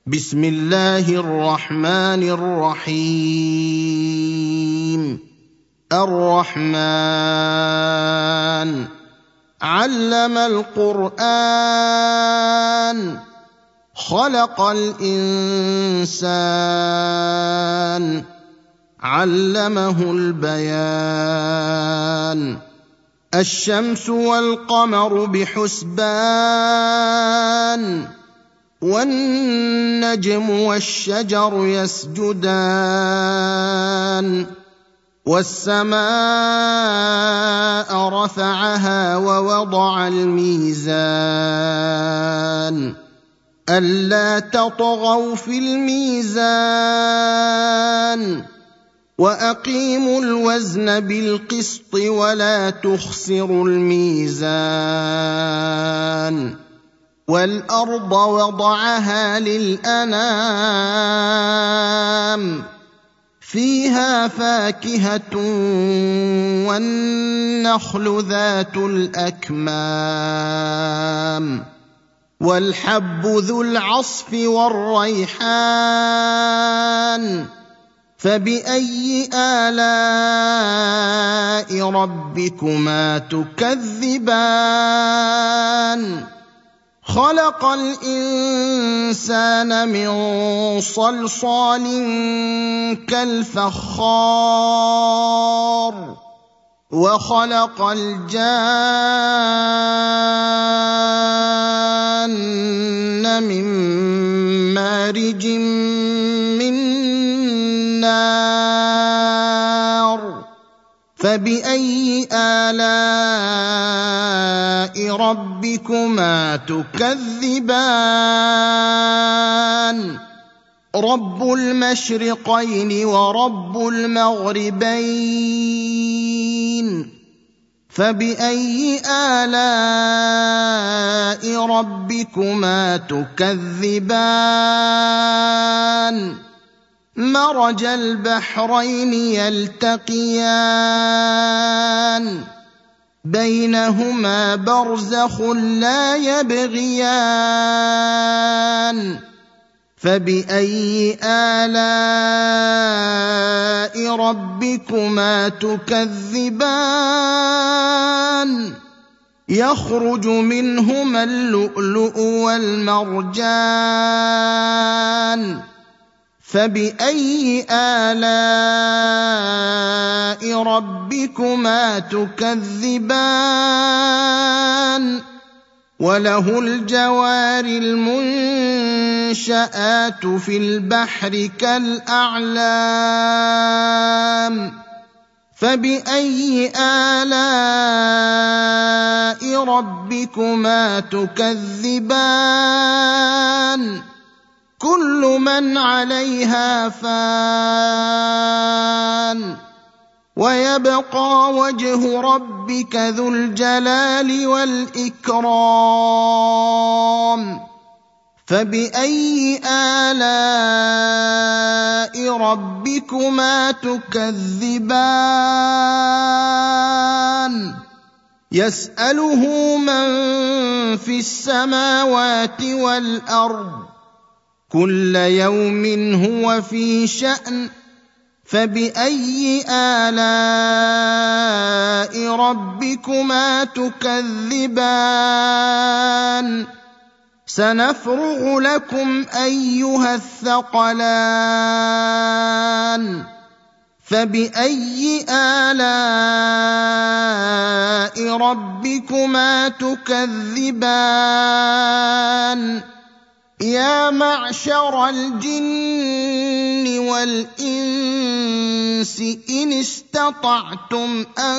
بسم الله الرحمن الرحيم. الرحمن علم القرآن خلق الإنسان علمه البيان الشمس والقمر بحسبان والنجم والشجر يسجدان والسماء رفعها ووضع الميزان ألا تطغوا في الميزان وأقيموا الوزن بالقسط ولا تخسروا الميزان والأرض وضعها للأنام فيها فاكهة والنخل ذات الأكمام والحب ذو العصف والريحان فبأي آلاء ربكما تكذبان خلق الإنسان من صلصال كالفخار وخلق الجان من مارج من نار فبأي آلاء ربكما تكذبان رب المشرقين ورب المغربين فبأي آلاء ربكما تكذبان مرج البحرين يلتقيان بينهما برزخ لا يبغيان فبأي آلاء ربكما تكذبان يخرج منهما اللؤلؤ والمرجان فبأي آلاء ربكما تكذبان وله الجوار المنشآت في البحر كالأعلام فبأي آلاء ربكما تكذبان كل من عليها فان ويبقى وجه ربك ذو الجلال والإكرام فبأي آلاء ربكما تكذبان يسأله من في السماوات والأرض كل يوم هو في شأن فبأي آلاء ربكما تكذبان سنفرغ لكم أيها الثقلان فبأي آلاء ربكما تكذبان يا معشر الجن والإنس إن استطعتم أن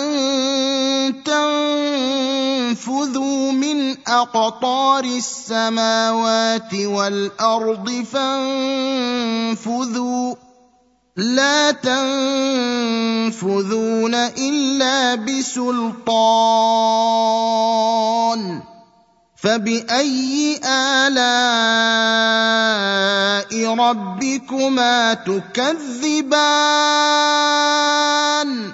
تنفذوا من أقطار السماوات والأرض فانفذوا لا تنفذون إلا بسلطان فبأي آلاء ربكما تكذبان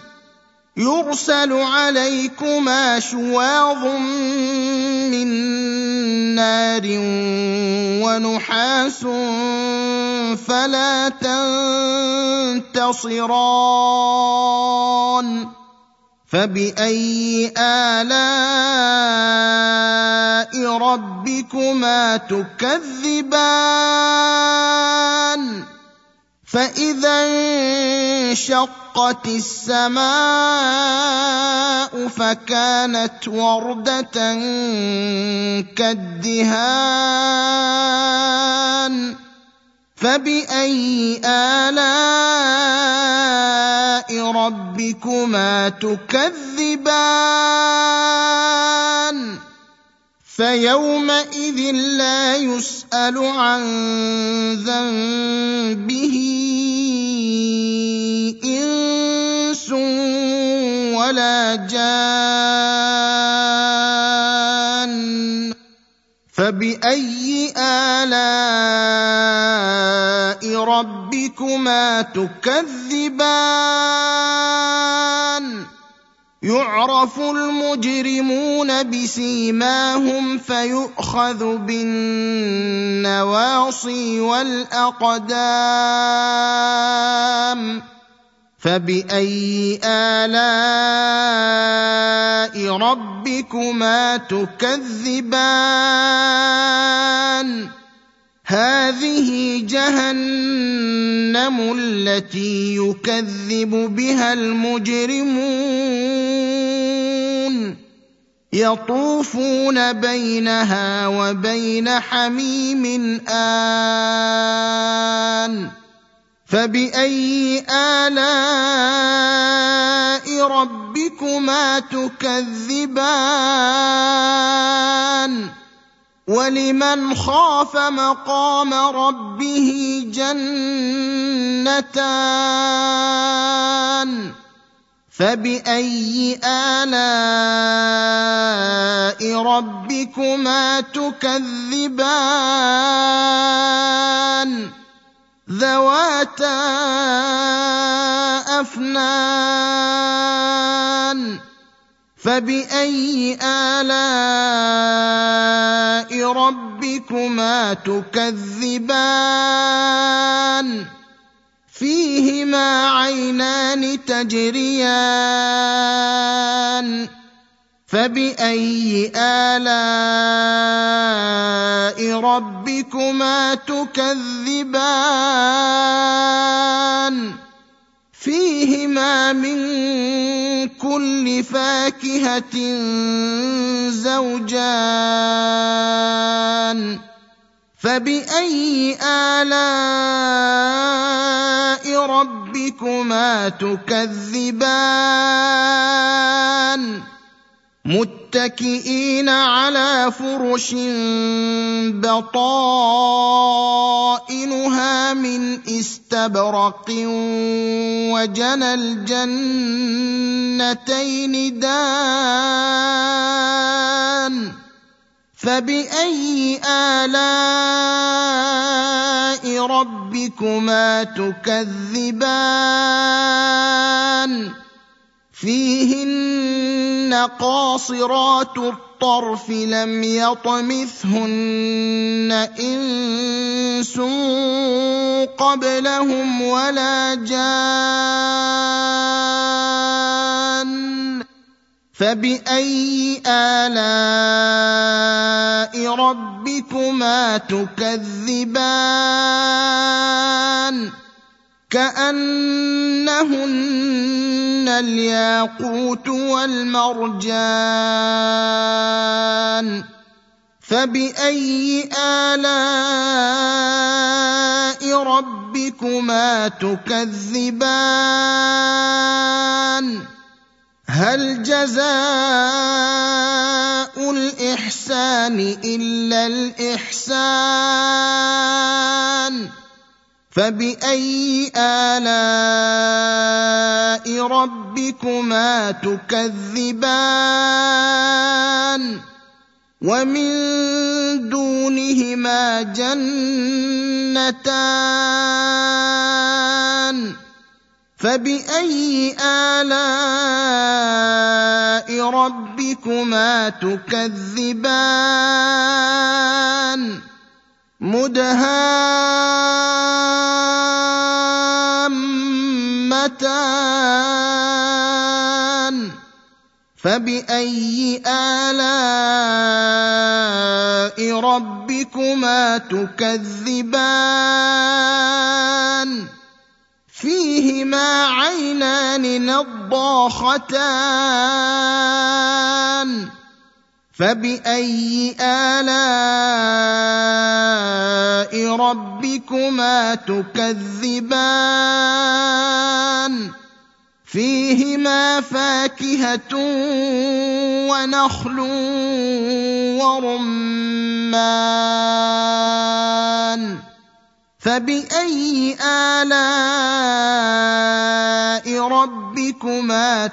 يرسل عليكما شواظ من نار ونحاس فلا تنتصران فبأي آلاء ربكما تكذبان فإذا انشقت السماء فكانت وردة كالدهان فبأي آلاء ربكما تكذبان فيومئذ لا يسأل عن ذنبه إنس ولا جان فبأي آلاء ربكما تكذبان يعرف المجرمون بسيماهم فيؤخذ بالنواصي والأقدام فبأي آلاء ربكما تكذبان هذه جهنم التي يكذب بها المجرمون يطوفون بينها وبين حميم آن فبأي آلاء ربكما تكذبان ولمن خاف مقام ربه جنتان فبأي آلاء ربكما تكذبان ذواتا أفنان فبأي آلاء ربكما تكذبان فيهما عينان تجريان فبأي آلاء ربكما تكذبان فيهما من كل فاكهة زوجان فبأي آلاء ربكما تكذبان متكئين على فرش بطائنها من استبرق وجنى الجنتين دان فبأي آلاء ربكما تكذبان فيهن قاصرات الطرف لم يطمثهن إنس قبلهم ولا جان فبأي آلاء ربكما تكذبان كأنهن الياقوت والمرجان فبأي آلاء ربكما تكذبان هل جزاء الإحسان إلا الإحسان فبأي آلاء ربكما تكذبان ومن دونهما جنتان فبأي آلاء ربكما تكذبان مدهامتان فبأي آلاء ربكما تكذبان فيهما عينان نضاختان فبأي آلاء ربكما تكذبان فيهما فاكهة ونخل ورمان فبأي آلاء ربكما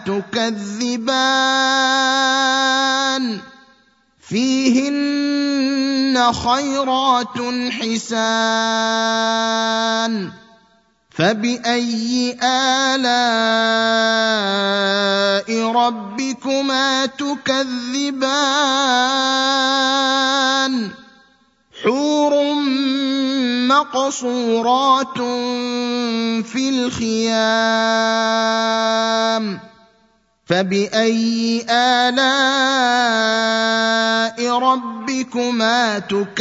تكذبان فيهن خيرات حسان فبأي آلاء ربكما تكذبان حور مقصورات في الخيام فبأي آلاء ربكما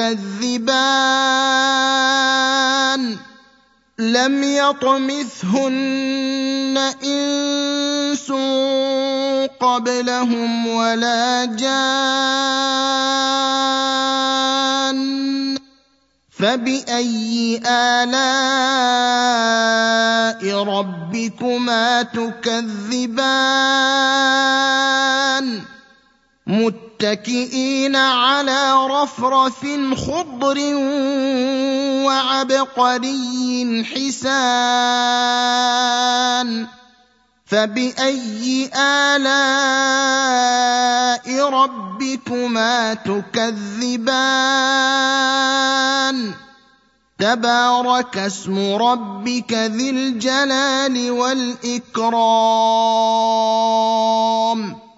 تكذبان لم يطمثهن إنس قبلهم ولا جان فبأي آلاء ربكما تكذبان متكئين على رفرف خضر وعبقري حسان فبأي آلاء ربكما تكذبان تبارك اسم ربك ذي الجلال والإكرام